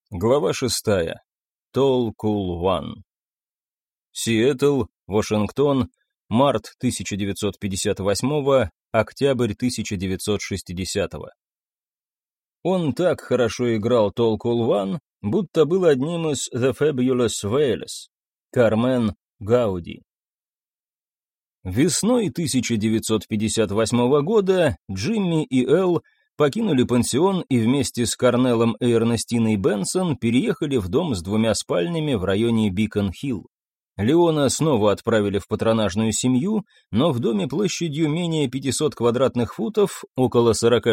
Глава 6. Tall Cool One. Сиэтл, Вашингтон, март 1958, октябрь 1960. Он так хорошо играл Tall Cool One, будто был одним из The Fabulous Wales. Кармен Гауди. Весной 1958 года Джимми и Эл покинули пансион и вместе с Корнеллом и Эрнестиной Бенсон переехали в дом с 2 спальнями в районе Бикон-Хилл. Леона снова отправили в патронажную семью, но в доме площадью менее 500 квадратных футов, около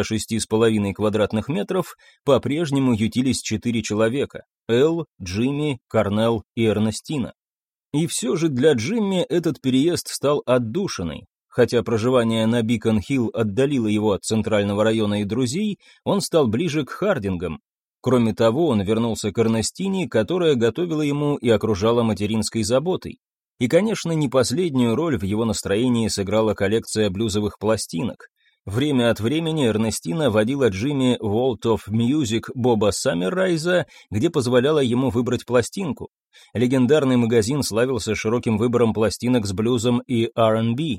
46,5 квадратных метров, по-прежнему ютились 4 человека – Эл, Джимми, Корнелл и Эрнестина. И все же для Джимми этот переезд стал отдушиной. Хотя проживание на Бикон-Хилл отдалило его от центрального района и друзей, он стал ближе к Хардингам. Кроме того, он вернулся к Эрнестине, которая готовила ему и окружала материнской заботой. И, конечно, не последнюю роль в его настроении сыграла коллекция блюзовых пластинок. Время от времени Эрнестина водила Джимми в World of Music Боба Саммеррайза, где позволяла ему выбрать пластинку. Легендарный магазин славился широким выбором пластинок с блюзом и R&B.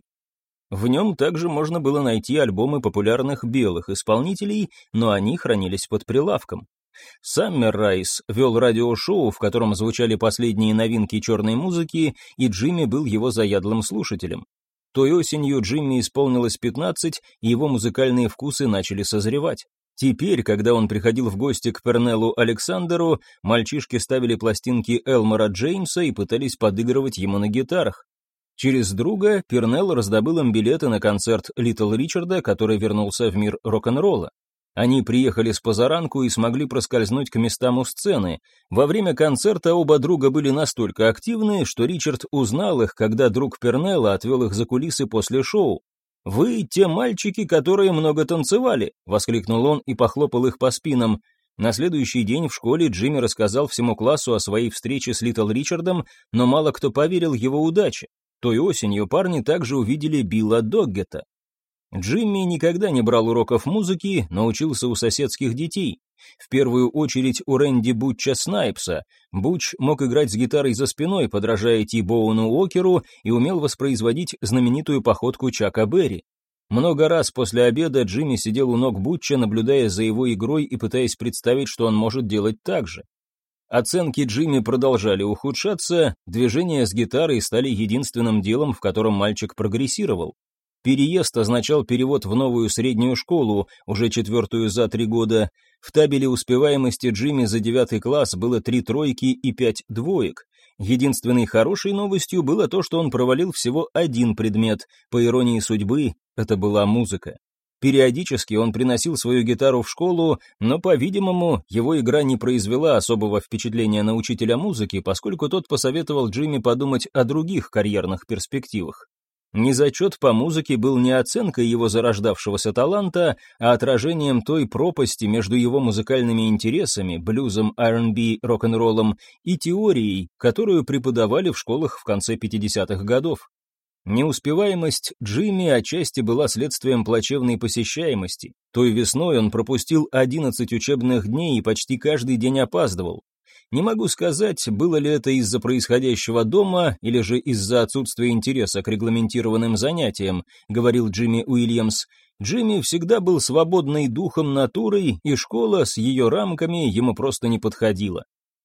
В нем также можно было найти альбомы популярных белых исполнителей, но они хранились под прилавком. Саммеррайз вел радиошоу, в котором звучали последние новинки черной музыки, и Джимми был его заядлым слушателем. Той осенью Джимми исполнилось 15, и его музыкальные вкусы начали созревать. Теперь, когда он приходил в гости к Пернеллу Александеру, мальчишки ставили пластинки Элмора Джеймса и пытались подыгрывать ему на гитарах. Через друга Пернелл раздобыл им билеты на концерт Литл Ричарда, который вернулся в мир рок-н-ролла. Они приехали с позаранку и смогли проскользнуть к местам у сцены. Во время концерта оба друга были настолько активны, что Ричард узнал их, когда друг Пернелла отвел их за кулисы после шоу. «Вы те мальчики, которые много танцевали», — воскликнул он и похлопал их по спинам. На следующий день в школе Джимми рассказал всему классу о своей встрече с Литл Ричардом, но мало кто поверил его удаче. Той осенью парни также увидели Билла Доггета. Джимми никогда не брал уроков музыки, но учился у соседских детей. В первую очередь у Рэнди Бутча Снайпса. Бутч мог играть с гитарой за спиной, подражая Ти-Боуну Уокеру, и умел воспроизводить знаменитую походку Чака Берри. Много раз после обеда Джимми сидел у ног Бутча, наблюдая за его игрой и пытаясь представить, что он может делать так же. Оценки Джимми продолжали ухудшаться, движения с гитарой стали единственным делом, в котором мальчик прогрессировал. Переезд означал перевод в новую среднюю школу, уже 4-ю за 3 года. В табеле успеваемости Джимми за 9 класс было 3 тройки и 5 двоек. Единственной хорошей новостью было то, что он провалил всего 1 предмет. По иронии судьбы, это была музыка. Периодически он приносил свою гитару в школу, но, по-видимому, его игра не произвела особого впечатления на учителя музыки, поскольку тот посоветовал Джимми подумать о других карьерных перспективах. Незачет по музыке был не оценкой его зарождавшегося таланта, а отражением той пропасти между его музыкальными интересами, блюзом, R&B, рок-н-роллом и теорией, которую преподавали в школах в конце 50-х годов. Неуспеваемость Джимми отчасти была следствием плачевной посещаемости. Той весной он пропустил 11 учебных дней и почти каждый день опаздывал. Не могу сказать, было ли это из-за происходящего дома или же из-за отсутствия интереса к регламентированным занятиям, говорил Джимми Уильямс. Джимми всегда был свободной духом натурой, и школа с ее рамками ему просто не подходила.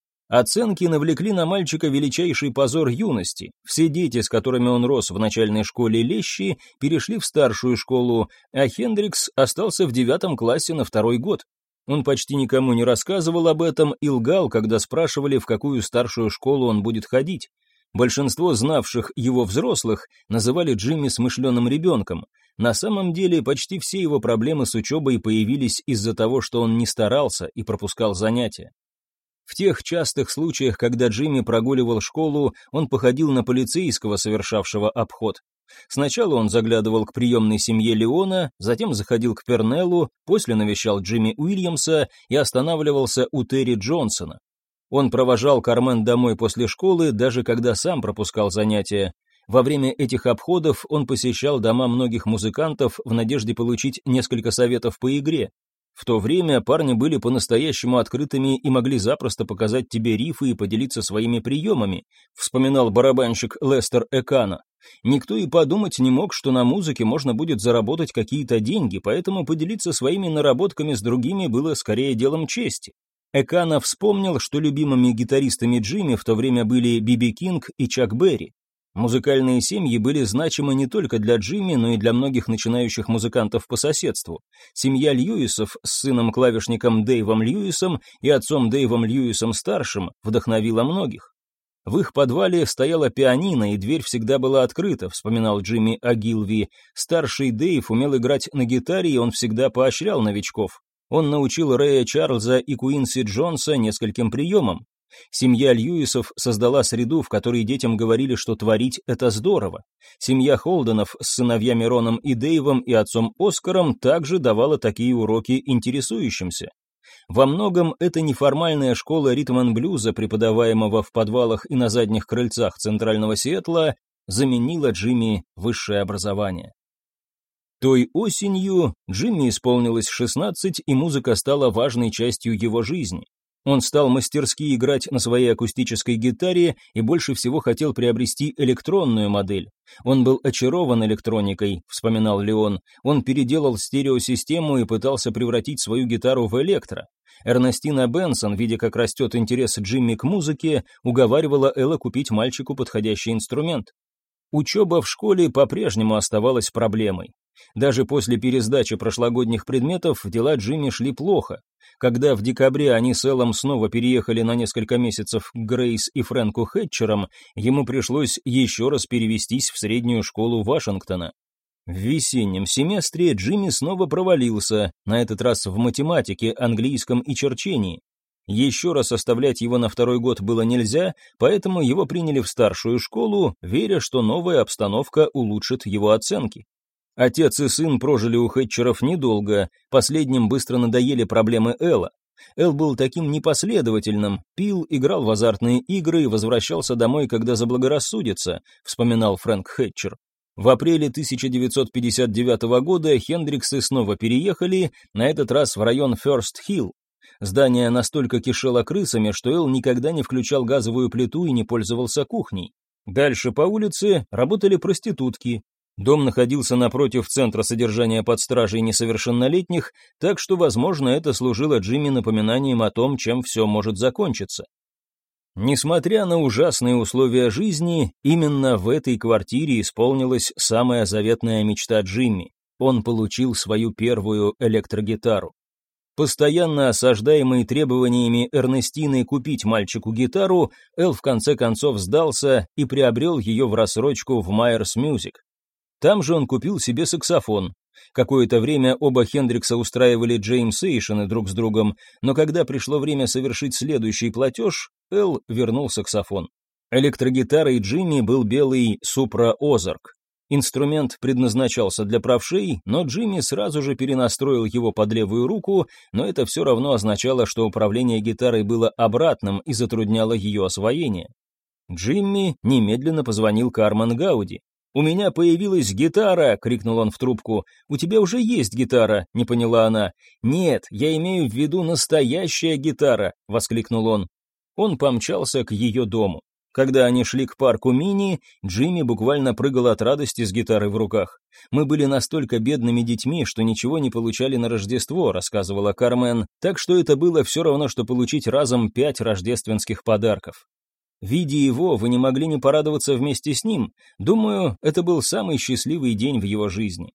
Оценки навлекли на мальчика величайший позор юности. Все дети, с которыми он рос в начальной школе Лещи, перешли в старшую школу, а Хендрикс остался в 9 классе на 2-й год. Он почти никому не рассказывал об этом и лгал, когда спрашивали, в какую старшую школу он будет ходить. Большинство знавших его взрослых называли Джимми смышленым ребенком. На самом деле, почти все его проблемы с учебой появились из-за того, что он не старался и пропускал занятия. В тех частых случаях, когда Джимми прогуливал школу, он походил на полицейского, совершавшего обход. Сначала он заглядывал к приемной семье Леона, затем заходил к Пернеллу, после навещал Джимми Уильямса и останавливался у Терри Джонсона. Он провожал Кармен домой после школы, даже когда сам пропускал занятия. Во время этих обходов он посещал дома многих музыкантов в надежде получить несколько советов по игре. В то время парни были по-настоящему открытыми и могли запросто показать тебе рифы и поделиться своими приемами, вспоминал барабанщик Лестер Экана. Никто и подумать не мог, что на музыке можно будет заработать какие-то деньги, поэтому поделиться своими наработками с другими было скорее делом чести. Экана вспомнил, что любимыми гитаристами Джимми в то время были Би Кинг и Чак Берри. Музыкальные семьи были значимы не только для Джимми, но и для многих начинающих музыкантов по соседству. Семья Льюисов с сыном-клавишником Дэйвом Льюисом и отцом Дэйвом Льюисом-старшим вдохновила многих. В их подвале стояла пианино, и дверь всегда была открыта, вспоминал Джимми Огилви. Старший Дэйв умел играть на гитаре, и он всегда поощрял новичков. Он научил Рэя Чарльза и Куинси Джонса нескольким приемам. Семья Льюисов создала среду, в которой детям говорили, что творить – это здорово. Семья Холденов с сыновьями Роном и Дэйвом и отцом Оскаром также давала такие уроки интересующимся. Во многом это неформальная школа ритм-н-блюза, преподаваемого в подвалах и на задних крыльцах центрального Сиэтла, заменила Джимми высшее образование. Той осенью Джимми исполнилось 16, и музыка стала важной частью его жизни. Он стал мастерски играть на своей акустической гитаре и больше всего хотел приобрести электронную модель. Он был очарован электроникой, вспоминал Леон. Он переделал стереосистему и пытался превратить свою гитару в электро. Эрнестина Бенсон, видя, как растет интерес Джимми к музыке, уговаривала Элла купить мальчику подходящий инструмент. Учеба в школе по-прежнему оставалась проблемой. Даже после пересдачи прошлогодних предметов дела Джимми шли плохо. Когда в декабре они с Эллом снова переехали на несколько месяцев к Грейс и Фрэнку Хэтчерам, ему пришлось еще раз перевестись в среднюю школу Вашингтона. В весеннем семестре Джимми снова провалился, на этот раз в математике, английском и черчении. Еще раз оставлять его на второй год было нельзя, поэтому его приняли в старшую школу, веря, что новая обстановка улучшит его оценки. Отец и сын прожили у Хэтчеров недолго, последним быстро надоели проблемы Элла. Эл был таким непоследовательным, пил, играл в азартные игры и возвращался домой, когда заблагорассудится, вспоминал Фрэнк Хэтчер. В апреле 1959 года Хендриксы снова переехали, на этот раз в район Фёрст-Хилл. Здание настолько кишело крысами, что Эл никогда не включал газовую плиту и не пользовался кухней. Дальше по улице работали проститутки. Дом находился напротив центра содержания под стражей несовершеннолетних, так что, возможно, это служило Джимми напоминанием о том, чем все может закончиться. Несмотря на ужасные условия жизни, именно в этой квартире исполнилась самая заветная мечта Джимми. Он получил свою первую электрогитару. Постоянно осаждаемый требованиями Эрнестины купить мальчику гитару, Эл в конце концов сдался и приобрел ее в рассрочку в Myers Music. Там же он купил себе саксофон. Какое-то время оба Хендрикса устраивали джеймсейшены друг с другом, но когда пришло время совершить следующий платеж, Эл вернул саксофон. Электрогитарой Джимми был белый Supra Ozark. Инструмент предназначался для правшей, но Джимми сразу же перенастроил его под левую руку, но это все равно означало, что управление гитарой было обратным и затрудняло ее освоение. Джимми немедленно позвонил Кармен Гауди. «У меня появилась гитара!» — крикнул он в трубку. «У тебя уже есть гитара!» — не поняла она. «Нет, я имею в виду настоящая гитара!» — воскликнул он. Он помчался к ее дому. Когда они шли к парку Мини, Джимми буквально прыгал от радости с гитарой в руках. «Мы были настолько бедными детьми, что ничего не получали на Рождество», — рассказывала Кармен, «так что это было все равно, что получить разом 5 рождественских подарков». Видя его, вы не могли не порадоваться вместе с ним. Думаю, это был самый счастливый день в его жизни.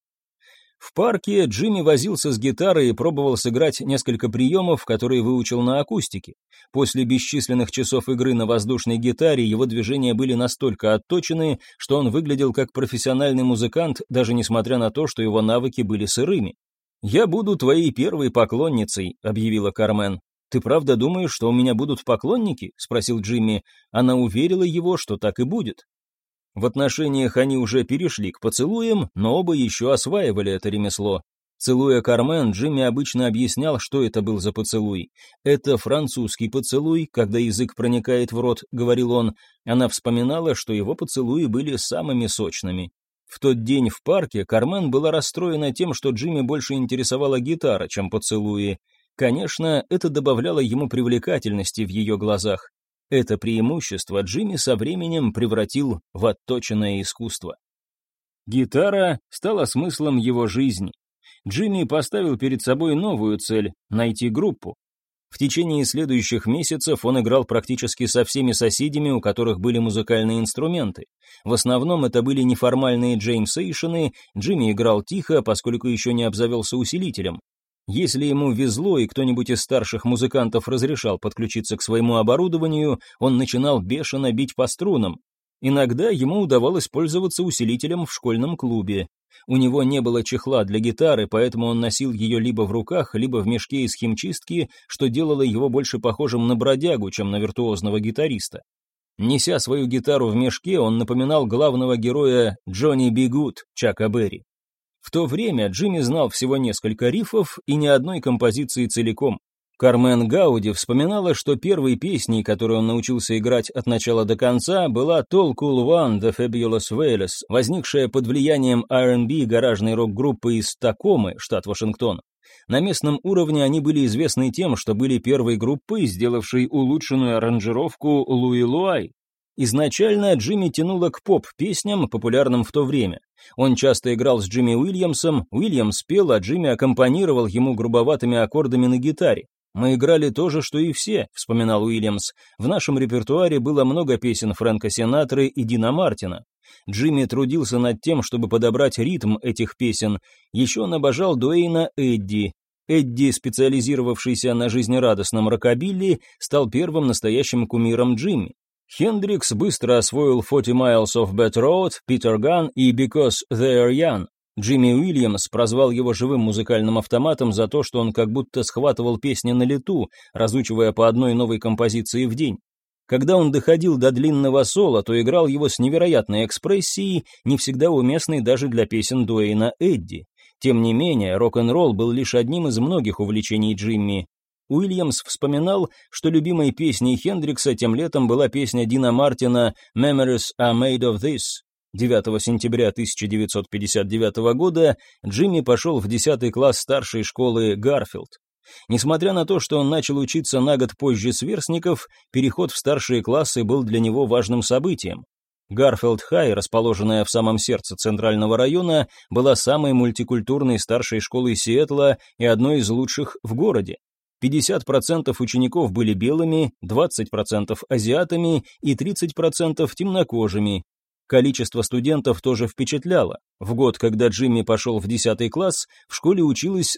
В парке Джимми возился с гитарой и пробовал сыграть несколько приемов, которые выучил на акустике. После бесчисленных часов игры на воздушной гитаре его движения были настолько отточены, что он выглядел как профессиональный музыкант, даже несмотря на то, что его навыки были сырыми. «Я буду твоей первой поклонницей», — объявила Кармен. «Ты правда думаешь, что у меня будут поклонники?» — спросил Джимми. Она уверила его, что так и будет. В отношениях они уже перешли к поцелуям, но оба еще осваивали это ремесло. Целуя Кармен, Джимми обычно объяснял, что это был за поцелуй. «Это французский поцелуй, когда язык проникает в рот», — говорил он. Она вспоминала, что его поцелуи были самыми сочными. В тот день в парке Кармен была расстроена тем, что Джимми больше интересовала гитара, чем поцелуи. Конечно, это добавляло ему привлекательности в ее глазах. Это преимущество Джимми со временем превратил в отточенное искусство. Гитара стала смыслом его жизни. Джимми поставил перед собой новую цель – найти группу. В течение следующих месяцев он играл практически со всеми соседями, у которых были музыкальные инструменты. В основном это были неформальные джеймсейшены, Джимми играл тихо, поскольку еще не обзавелся усилителем. Если ему везло и кто-нибудь из старших музыкантов разрешал подключиться к своему оборудованию, он начинал бешено бить по струнам. Иногда ему удавалось пользоваться усилителем в школьном клубе. У него не было чехла для гитары, поэтому он носил ее либо в руках, либо в мешке из химчистки, что делало его больше похожим на бродягу, чем на виртуозного гитариста. Неся свою гитару в мешке, он напоминал главного героя Джонни Би Гуд Чака Берри. В то время Джимми знал всего несколько рифов и ни одной композиции целиком. Кармен Гауди вспоминала, что первой песней, которую он научился играть от начала до конца, была «Tall Cool One» The Fabulous Wailers, возникшая под влиянием R&B гаражной рок-группы из Такомы, штат Вашингтон. На местном уровне они были известны тем, что были первой группой, сделавшей улучшенную аранжировку «Луи Луай». Изначально Джимми тянуло к поп-песням, популярным в то время. Он часто играл с Джимми Уильямсом, Уильямс пел, а Джимми аккомпанировал ему грубоватыми аккордами на гитаре. «Мы играли то же, что и все», — вспоминал Уильямс. «В нашем репертуаре было много песен Фрэнка Синатры и Дина Мартина. Джимми трудился над тем, чтобы подобрать ритм этих песен. Еще он обожал Дуэйна Эдди. Эдди, специализировавшийся на жизнерадостном рокобилли, стал первым настоящим кумиром Джимми. Хендрикс быстро освоил 40 Miles of Bad Road, Peter Gunn и Because They're Young. Джимми Уильямс прозвал его живым музыкальным автоматом за то, что он как будто схватывал песни на лету, разучивая по одной новой композиции в день. Когда он доходил до длинного соло, то играл его с невероятной экспрессией, не всегда уместной даже для песен Дуэйна Эдди. Тем не менее, рок-н-ролл был лишь одним из многих увлечений Джимми. Уильямс вспоминал, что любимой песней Хендрикса тем летом была песня Дина Мартина «Memories are made of this». 9 сентября 1959 года Джимми пошел в 10 класс старшей школы Гарфилд. Несмотря на то, что он начал учиться на год позже сверстников, переход в старшие классы был для него важным событием. Гарфилд-Хай, расположенная в самом сердце центрального района, была самой мультикультурной старшей школой Сиэтла и одной из лучших в городе. 50% учеников были белыми, 20% азиатами и 30% темнокожими. Количество студентов тоже впечатляло. В год, когда Джимми пошел в 10 класс, в школе училось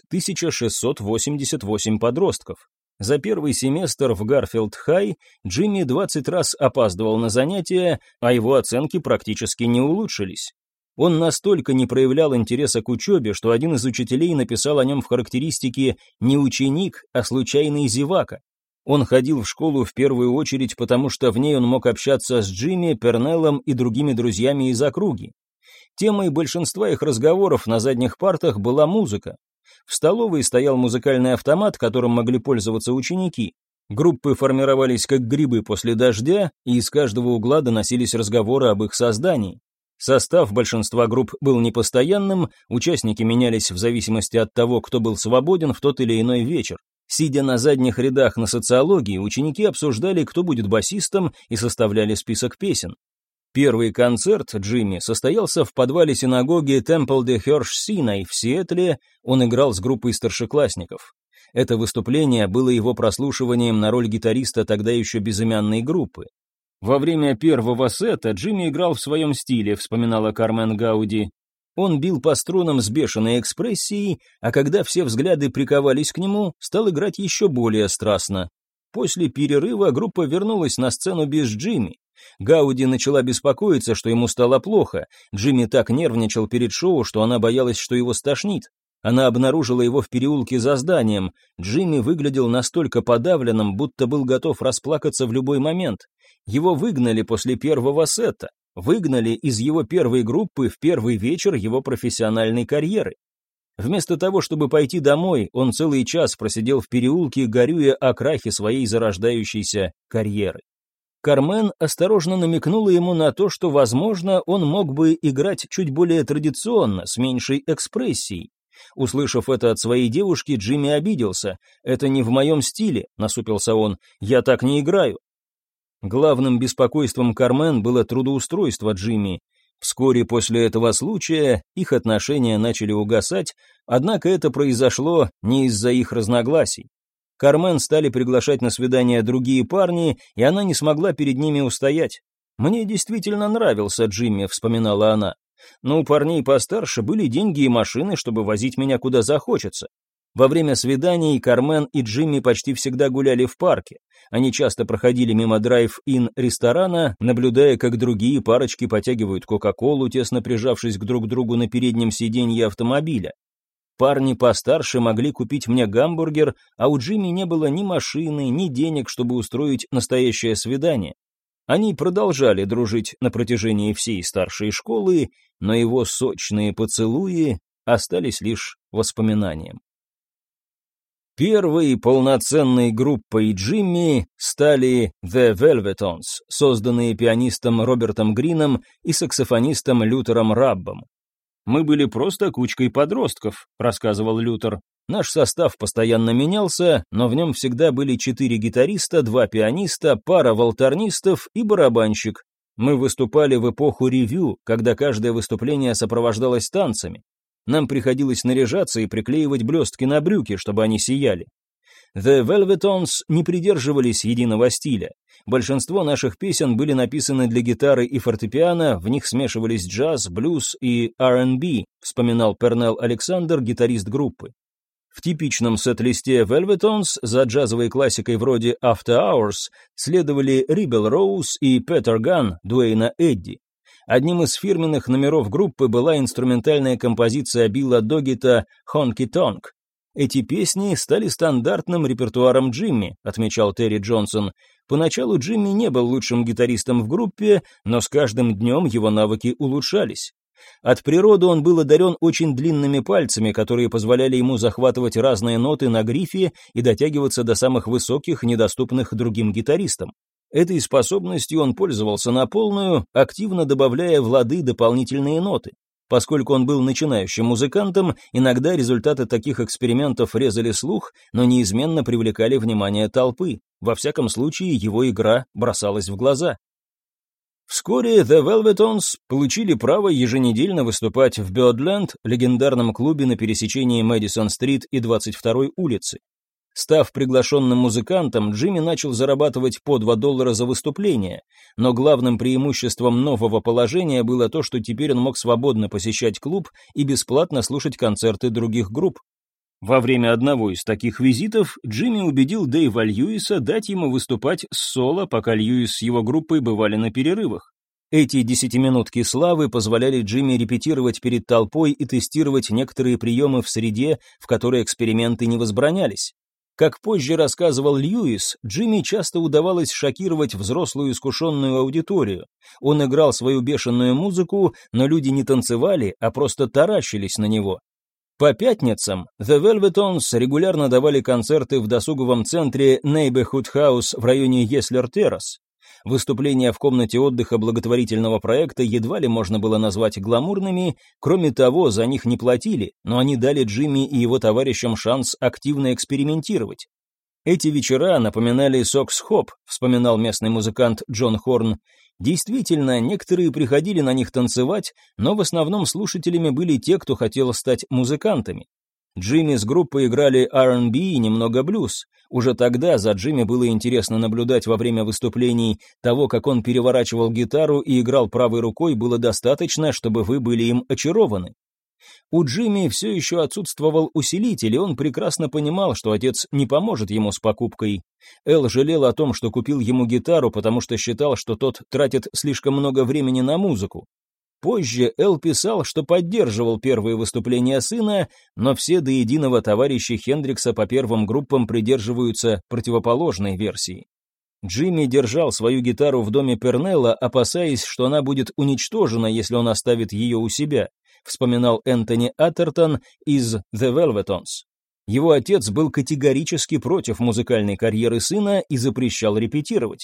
1688 подростков. За первый семестр в Гарфилд-Хай Джимми 20 раз опаздывал на занятия, а его оценки практически не улучшились. Он настолько не проявлял интереса к учебе, что один из учителей написал о нем в характеристике «не ученик, а случайный зевака». Он ходил в школу в первую очередь, потому что в ней он мог общаться с Джимми, Пернеллом и другими друзьями из округи. Темой большинства их разговоров на задних партах была музыка. В столовой стоял музыкальный автомат, которым могли пользоваться ученики. Группы формировались как грибы после дождя, и из каждого угла доносились разговоры об их создании. Состав большинства групп был непостоянным, участники менялись в зависимости от того, кто был свободен в тот или иной вечер. Сидя на задних рядах на социологии, ученики обсуждали, кто будет басистом, и составляли список песен. Первый концерт Джимми состоялся в подвале синагоги Temple de Hirsch Sinai в Сиэтле, он играл с группой старшеклассников. Это выступление было его прослушиванием на роль гитариста тогда еще безымянной группы. «Во время первого сета Джимми играл в своем стиле», — вспоминала Кармен Гауди. Он бил по струнам с бешеной экспрессией, а когда все взгляды приковались к нему, стал играть еще более страстно. После перерыва группа вернулась на сцену без Джимми. Гауди начала беспокоиться, что ему стало плохо. Джимми так нервничал перед шоу, что она боялась, что его стошнит. Она обнаружила его в переулке за зданием. Джимми выглядел настолько подавленным, будто был готов расплакаться в любой момент. Его выгнали после первого сета. Выгнали из его первой группы в первый вечер его профессиональной карьеры. Вместо того, чтобы пойти домой, он целый час просидел в переулке, горюя о крахе своей зарождающейся карьеры. Кармен осторожно намекнула ему на то, что, возможно, он мог бы играть чуть более традиционно, с меньшей экспрессией. Услышав это от своей девушки, Джимми обиделся. «Это не в моем стиле», — насупился он, — «я так не играю». Главным беспокойством Кармен было трудоустройство Джимми. Вскоре после этого случая их отношения начали угасать, однако это произошло не из-за их разногласий. Кармен стали приглашать на свидания другие парни, и она не смогла перед ними устоять. «Мне действительно нравился Джимми», — вспоминала она. «Но у парней постарше были деньги и машины, чтобы возить меня куда захочется». Во время свиданий Кармен и Джимми почти всегда гуляли в парке. Они часто проходили мимо драйв-ин ресторана, наблюдая, как другие парочки потягивают кока-колу, тесно прижавшись к друг другу на переднем сиденье автомобиля. Парни постарше могли купить мне гамбургер, а у Джимми не было ни машины, ни денег, чтобы устроить настоящее свидание. Они продолжали дружить на протяжении всей старшей школы, но его сочные поцелуи остались лишь воспоминанием. Первой полноценной группой Джимми стали The Velvetons, созданные пианистом Робертом Грином и саксофонистом Лютером Раббом. «Мы были просто кучкой подростков», — рассказывал Лютер. «Наш состав постоянно менялся, но в нем всегда были 4 гитариста, 2 пианиста, пара волторнистов и барабанщик. Мы выступали в эпоху ревью, когда каждое выступление сопровождалось танцами. Нам приходилось наряжаться и приклеивать блестки на брюки, чтобы они сияли. The Velvetons не придерживались единого стиля. Большинство наших песен были написаны для гитары и фортепиано, в них смешивались джаз, блюз и R&B, вспоминал Пернелл Александр, гитарист группы. В типичном сет-листе Velvetons за джазовой классикой вроде After Hours следовали Rebel Rose и Peter Gunn Дуэйна Эдди. Одним из фирменных номеров группы была инструментальная композиция Билла Доггета «Honky Tonk». «Эти песни стали стандартным репертуаром Джимми», отмечал Терри Джонсон. «Поначалу Джимми не был лучшим гитаристом в группе, но с каждым днем его навыки улучшались. От природы он был одарен очень длинными пальцами, которые позволяли ему захватывать разные ноты на грифе и дотягиваться до самых высоких, недоступных другим гитаристам. Этой способностью он пользовался на полную, активно добавляя в лады дополнительные ноты. Поскольку он был начинающим музыкантом, иногда результаты таких экспериментов резали слух, но неизменно привлекали внимание толпы. Во всяком случае, его игра бросалась в глаза». Вскоре The Velvetons получили право еженедельно выступать в Birdland, легендарном клубе на пересечении Мэдисон-стрит и 22-й улицы. Став приглашенным музыкантом, Джимми начал зарабатывать по $2 за выступление, но главным преимуществом нового положения было то, что теперь он мог свободно посещать клуб и бесплатно слушать концерты других групп. Во время одного из таких визитов Джимми убедил Дэйва Льюиса дать ему выступать с соло, пока Льюис с его группой бывали на перерывах. Эти 10-минутки славы позволяли Джимми репетировать перед толпой и тестировать некоторые приемы в среде, в которой эксперименты не возбранялись. Как позже рассказывал Льюис, Джимми часто удавалось шокировать взрослую искушенную аудиторию. Он играл свою бешеную музыку, но люди не танцевали, а просто таращились на него. По пятницам The Velvetons регулярно давали концерты в досуговом центре Neighborhood House в районе Еслер-Террас. Выступления в комнате отдыха благотворительного проекта едва ли можно было назвать гламурными, кроме того, за них не платили, но они дали Джимми и его товарищам шанс активно экспериментировать. «Эти вечера напоминали сокс-хоп», вспоминал местный музыкант Джон Хорн. Действительно, некоторые приходили на них танцевать, но в основном слушателями были те, кто хотел стать музыкантами. Джимми с группой играли R&B и немного блюз. Уже тогда за Джимми было интересно наблюдать во время выступлений. Того, как он переворачивал гитару и играл правой рукой, было достаточно, чтобы вы были им очарованы. У Джимми все еще отсутствовал усилитель, и он прекрасно понимал, что отец не поможет ему с покупкой. Эл жалел о том, что купил ему гитару, потому что считал, что тот тратит слишком много времени на музыку. Позже Эл писал, что поддерживал первые выступления сына, но все до единого товарищи Хендрикса по первым группам придерживаются противоположной версии. Джимми держал свою гитару в доме Пернелла, опасаясь, что она будет уничтожена, если он оставит ее у себя, вспоминал Энтони Атертон из The Velvetons. Его отец был категорически против музыкальной карьеры сына и запрещал репетировать.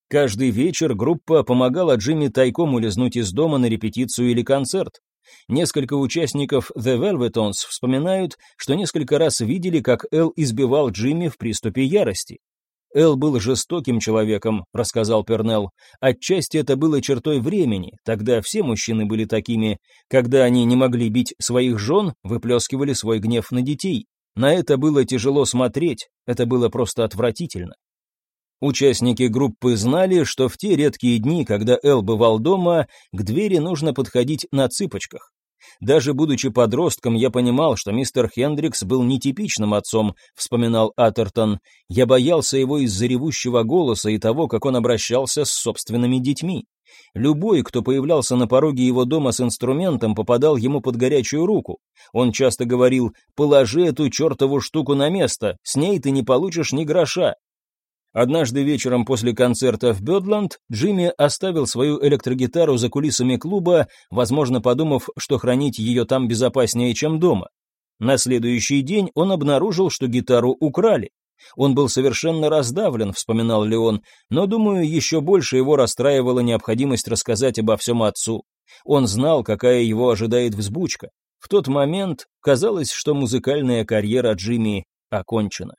Каждый вечер группа помогала Джимми тайком улизнуть из дома на репетицию или концерт. Несколько участников The Velvetons вспоминают, что несколько раз видели, как Эл избивал Джимми в приступе ярости. «Эл был жестоким человеком», — рассказал Пернелл. «Отчасти это было чертой времени, тогда все мужчины были такими. Когда они не могли бить своих жен, выплескивали свой гнев на детей. На это было тяжело смотреть, это было просто отвратительно». Участники группы знали, что в те редкие дни, когда Эл бывал дома, к двери нужно подходить на цыпочках. «Даже будучи подростком, я понимал, что мистер Хендрикс был нетипичным отцом», — вспоминал Атертон. «Я боялся его из-за ревущего голоса и того, как он обращался с собственными детьми. Любой, кто появлялся на пороге его дома с инструментом, попадал ему под горячую руку. Он часто говорил: «Положи эту чертову штуку на место, с ней ты не получишь ни гроша». Однажды вечером после концерта в Бёдланд Джимми оставил свою электрогитару за кулисами клуба, возможно, подумав, что хранить ее там безопаснее, чем дома. На следующий день он обнаружил, что гитару украли. Он был совершенно раздавлен, вспоминал Леон, но, думаю, еще больше его расстраивала необходимость рассказать обо всем отцу. Он знал, какая его ожидает взбучка. В тот момент казалось, что музыкальная карьера Джимми окончена.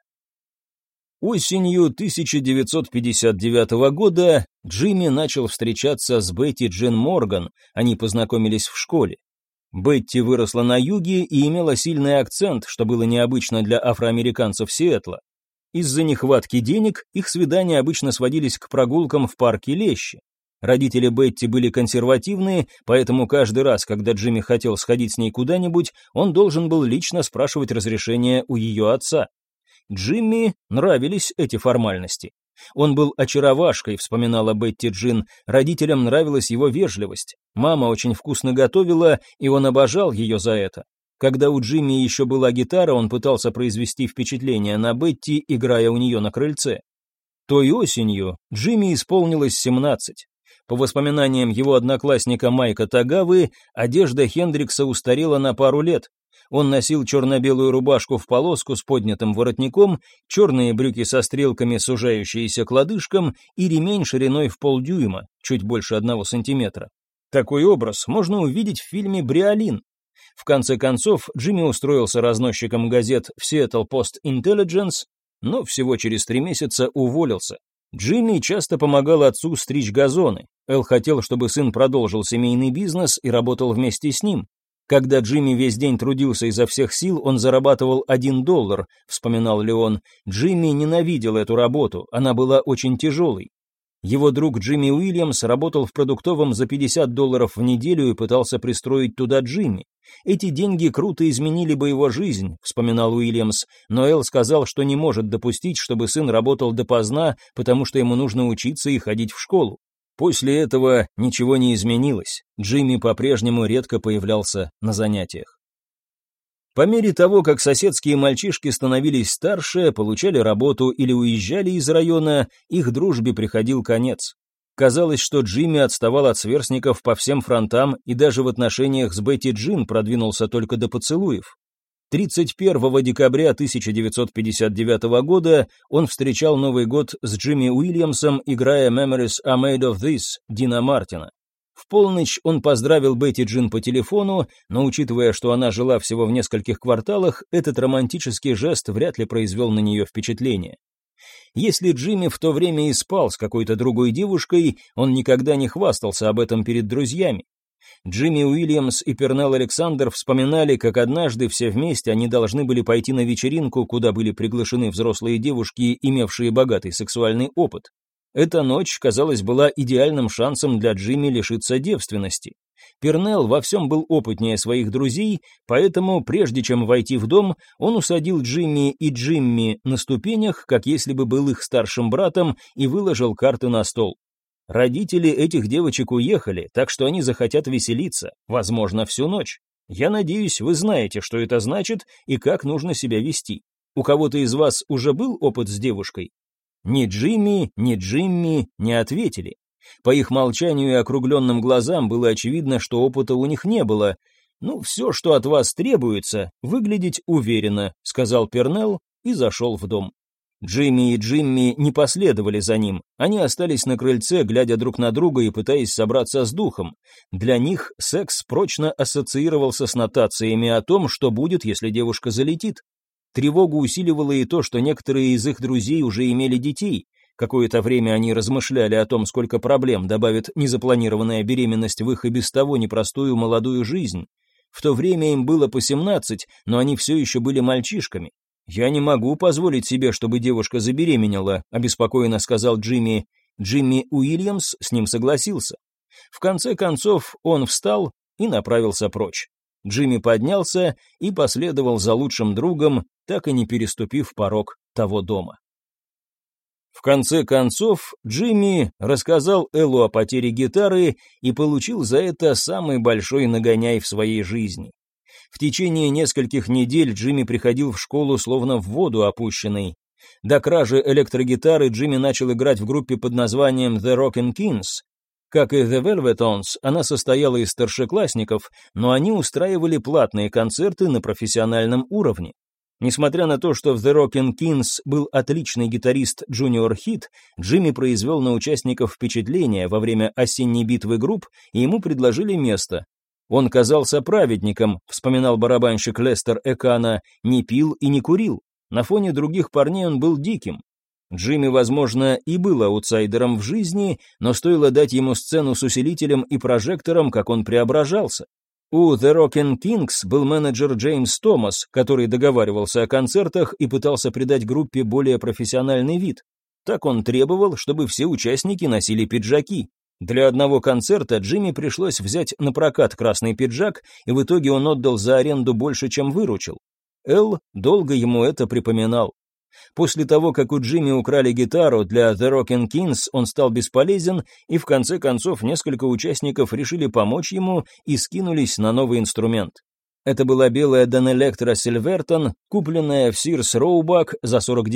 Осенью 1959 года Джимми начал встречаться с Бетти Джин Морган, они познакомились в школе. Бетти выросла на юге и имела сильный акцент, что было необычно для афроамериканцев Сиэтла. Из-за нехватки денег их свидания обычно сводились к прогулкам в парке Лещи. Родители Бетти были консервативные, поэтому каждый раз, когда Джимми хотел сходить с ней куда-нибудь, он должен был лично спрашивать разрешения у ее отца. Джимми нравились эти формальности. Он был очаровашкой, вспоминала Бетти Джин, родителям нравилась его вежливость. Мама очень вкусно готовила, и он обожал ее за это. Когда у Джимми еще была гитара, он пытался произвести впечатление на Бетти, играя у нее на крыльце. Той осенью Джимми исполнилось 17. По воспоминаниям его одноклассника Майка Тагавы, одежда Хендрикса устарела на пару лет. Он носил черно-белую рубашку в полоску с поднятым воротником, черные брюки со стрелками, сужающиеся к лодыжкам, и ремень шириной в полдюйма, чуть больше 1 сантиметра. Такой образ можно увидеть в фильме «Бриолин». В конце концов, Джимми устроился разносчиком газет в Seattle Post-Intelligence, но всего через 3 месяца уволился. Джимми часто помогал отцу стричь газоны. Эл хотел, чтобы сын продолжил семейный бизнес и работал вместе с ним. Когда Джимми весь день трудился изо всех сил, он зарабатывал $1, вспоминал Леон. Джимми ненавидел эту работу, она была очень тяжелой. Его друг Джимми Уильямс работал в продуктовом за $50 в неделю и пытался пристроить туда Джимми. Эти деньги круто изменили бы его жизнь, вспоминал Уильямс, но Эл сказал, что не может допустить, чтобы сын работал допоздна, потому что ему нужно учиться и ходить в школу. После этого ничего не изменилось. Джимми по-прежнему редко появлялся на занятиях. По мере того, как соседские мальчишки становились старше, получали работу или уезжали из района, их дружбе приходил конец. Казалось, что Джимми отставал от сверстников по всем фронтам и даже в отношениях с Бетти Джин продвинулся только до поцелуев. 31 декабря 1959 года он встречал Новый год с Джимми Уильямсом, играя «Memories are made of this» Дина Мартина. В полночь он поздравил Бетти Джин по телефону, но, учитывая, что она жила всего в нескольких кварталах, этот романтический жест вряд ли произвел на нее впечатление. Если Джимми в то время и спал с какой-то другой девушкой, он никогда не хвастался об этом перед друзьями. Джимми Уильямс и Пернелл Александр вспоминали, как однажды все вместе они должны были пойти на вечеринку, куда были приглашены взрослые девушки, имевшие богатый сексуальный опыт. Эта ночь, казалось, была идеальным шансом для Джимми лишиться девственности. Пернелл во всем был опытнее своих друзей, поэтому, прежде чем войти в дом, он усадил Джимми и Джимми на ступенях, как если бы был их старшим братом, и выложил карты на стол. Родители этих девочек уехали, так что они захотят веселиться, возможно, всю ночь. Я надеюсь, вы знаете, что это значит и как нужно себя вести. У кого-то из вас уже был опыт с девушкой? Ни Джимми, ни Джимми не ответили. По их молчанию и округленным глазам было очевидно, что опыта у них не было. «Ну, все, что от вас требуется, выглядеть уверенно», — сказал Пернелл и зашел в дом. Джимми и Джимми не последовали за ним. Они остались на крыльце, глядя друг на друга и пытаясь собраться с духом. Для них секс прочно ассоциировался с нотациями о том, что будет, если девушка залетит. Тревогу усиливало и то, что некоторые из их друзей уже имели детей. Какое-то время они размышляли о том, сколько проблем добавит незапланированная беременность в их и без того непростую молодую жизнь. В то время им было по 17, но они все еще были мальчишками. «Я не могу позволить себе, чтобы девушка забеременела», — обеспокоенно сказал Джимми. Джимми Уильямс с ним согласился. В конце концов он встал и направился прочь. Джимми поднялся и последовал за лучшим другом, так и не переступив порог того дома. В конце концов, Джимми рассказал Эллу о потере гитары и получил за это самый большой нагоняй в своей жизни. В течение нескольких недель Джимми приходил в школу словно в воду опущенный. До кражи электрогитары Джимми начал играть в группе под названием The Rockin' Kings. Как и The Velvetons, она состояла из старшеклассников, но они устраивали платные концерты на профессиональном уровне. Несмотря на то, что в The Rockin' Kings был отличный гитарист Junior Heat, Джимми произвел на участников впечатление во время осенней битвы групп, и ему предложили место. Он казался праведником, вспоминал барабанщик Лестер Экана, не пил и не курил. На фоне других парней он был диким. Джимми, возможно, и был аутсайдером в жизни, но стоило дать ему сцену с усилителем и прожектором, как он преображался. У The Rockin' Kings был менеджер Джеймс Томас, который договаривался о концертах и пытался придать группе более профессиональный вид. Так он требовал, чтобы все участники носили пиджаки. Для одного концерта Джимми пришлось взять на прокат красный пиджак, и в итоге он отдал за аренду больше, чем выручил. Эл долго ему это припоминал. После того, как у Джимми украли гитару для The Rockin' Kings, он стал бесполезен, и в конце концов несколько участников решили помочь ему и скинулись на новый инструмент. Это была белая Danelectro Silverton, купленная в Sears Roebuck за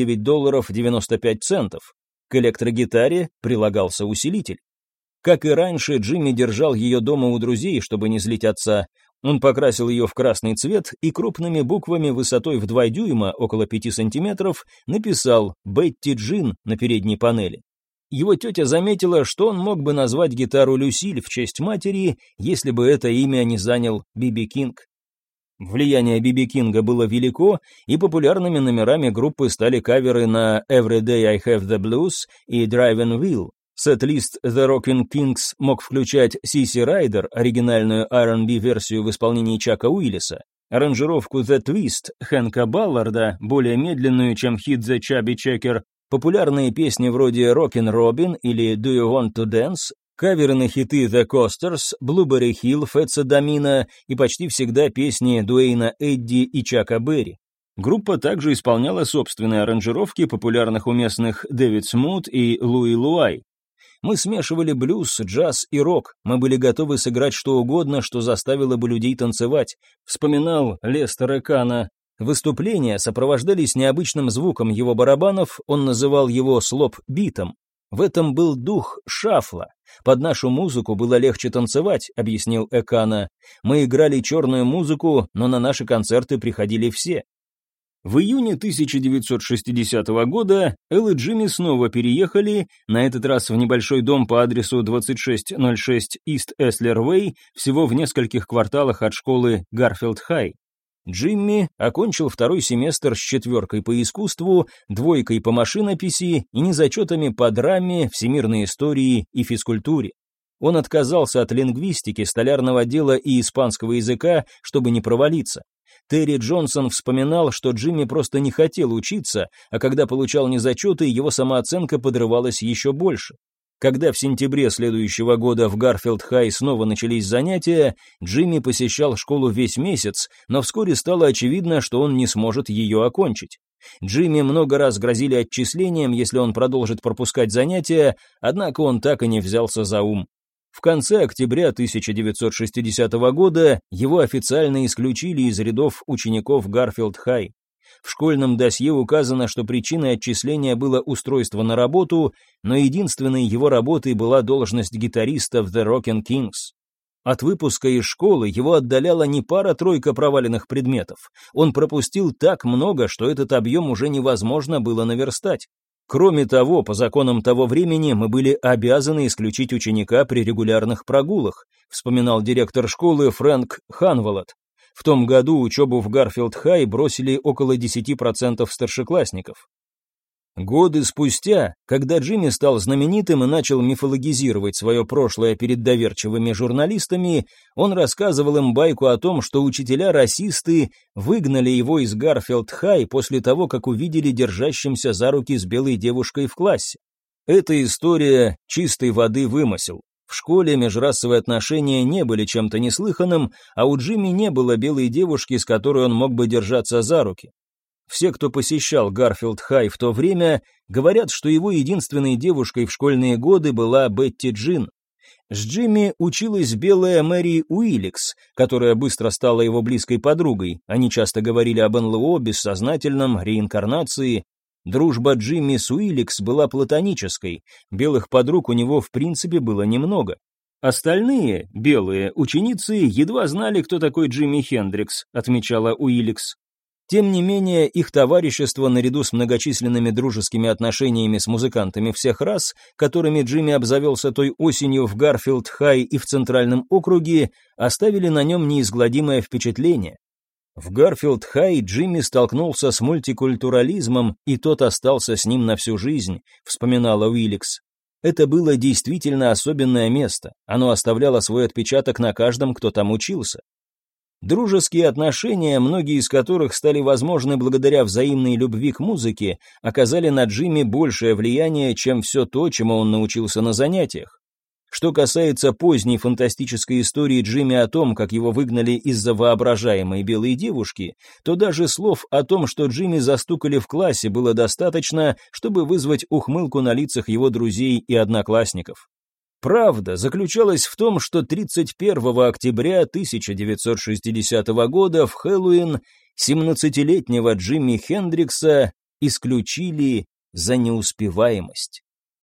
$49.95. К электрогитаре прилагался усилитель. Как и раньше, Джимми держал ее дома у друзей, чтобы не злить отца. Он покрасил ее в красный цвет и крупными буквами высотой в 2 дюйма, около 5 сантиметров, написал «Бетти Джин» на передней панели. Его тетя заметила, что он мог бы назвать гитару «Люсиль» в честь матери, если бы это имя не занял Би-Би Кинг. Влияние Би-Би Кинга было велико, и популярными номерами группы стали каверы на «Every Day I Have the Blues» и «Driving Wheel». Сет-лист The Rockin' Kings мог включать Сиси Райдер, оригинальную R&B-версию в исполнении Чака Уиллиса, аранжировку The Twist Хэнка Балларда, более медленную, чем хит The Chubby Checker, популярные песни вроде Rockin' Robin или Do You Want to Dance, каверы на хиты The Coasters, Blueberry Hill, Фетса Домина и почти всегда песни Дуэйна Эдди и Чака Берри. Группа также исполняла собственные аранжировки популярных у местных Дэвид Смут и Луи Луай. Мы смешивали блюз, джаз и рок, мы были готовы сыграть что угодно, что заставило бы людей танцевать, вспоминал Лестер Экана. Выступления сопровождались необычным звуком его барабанов, он называл его слоп-битом. В этом был дух шафла. Под нашу музыку было легче танцевать, объяснил Экана. Мы играли черную музыку, но на наши концерты приходили все. В июне 1960 года Эл и Джимми снова переехали, на этот раз в небольшой дом по адресу 2606 East Эслер Way, всего в нескольких кварталах от школы Гарфилд Хай. Джимми окончил 2-й семестр с 4 по искусству, 2 по машинописи и незачетами по драме, всемирной истории и физкультуре. Он отказался от лингвистики, столярного дела и испанского языка, чтобы не провалиться. Терри Джонсон вспоминал, что Джимми просто не хотел учиться, а когда получал незачеты, его самооценка подрывалась еще больше. Когда в сентябре следующего года в Гарфилд-Хай снова начались занятия, Джимми посещал школу весь месяц, но вскоре стало очевидно, что он не сможет ее окончить. Джимми много раз грозили отчислением, если он продолжит пропускать занятия, однако он так и не взялся за ум. В конце октября 1960 года его официально исключили из рядов учеников Гарфилд-Хай. В школьном досье указано, что причиной отчисления было устройство на работу, но единственной его работой была должность гитариста в The Rockin' Kings. От выпуска из школы его отдаляла не пара-тройка проваленных предметов. Он пропустил так много, что этот объем уже невозможно было наверстать. Кроме того, по законам того времени мы были обязаны исключить ученика при регулярных прогулах, вспоминал директор школы Фрэнк Ханвелот. В том году учебу в Гарфилд-Хай бросили около 10% старшеклассников. Годы спустя, когда Джимми стал знаменитым и начал мифологизировать свое прошлое перед доверчивыми журналистами, он рассказывал им байку о том, что учителя-расисты выгнали его из Гарфилд-Хай после того, как увидели держащимся за руки с белой девушкой в классе. Эта история чистой воды вымысел. В школе межрасовые отношения не были чем-то неслыханным, а у Джимми не было белой девушки, с которой он мог бы держаться за руки. Все, кто посещал Гарфилд-Хай в то время, говорят, что его единственной девушкой в школьные годы была Бетти Джин. С Джимми училась белая Мэри Уилликс, которая быстро стала его близкой подругой. Они часто говорили об НЛО, бессознательном, реинкарнации. Дружба Джимми с Уилликс была платонической, белых подруг у него в принципе было немного. Остальные, белые, ученицы едва знали, кто такой Джимми Хендрикс, отмечала Уилликс. Тем не менее, их товарищество, наряду с многочисленными дружескими отношениями с музыкантами всех рас, которыми Джимми обзавелся той осенью в Гарфилд-Хай и в Центральном округе, оставили на нем неизгладимое впечатление. В Гарфилд-Хай Джимми столкнулся с мультикультурализмом, и тот остался с ним на всю жизнь, вспоминала Уилликс. Это было действительно особенное место, оно оставляло свой отпечаток на каждом, кто там учился. Дружеские отношения, многие из которых стали возможны благодаря взаимной любви к музыке, оказали на Джимми большее влияние, чем все то, чему он научился на занятиях. Что касается поздней фантастической истории Джимми о том, как его выгнали из-за воображаемой белой девушки, то даже слов о том, что Джимми застукали в классе, было достаточно, чтобы вызвать ухмылку на лицах его друзей и одноклассников. Правда заключалась в том, что 31 октября 1960 года в Хэллоуин 17-летнего Джимми Хендрикса исключили за неуспеваемость.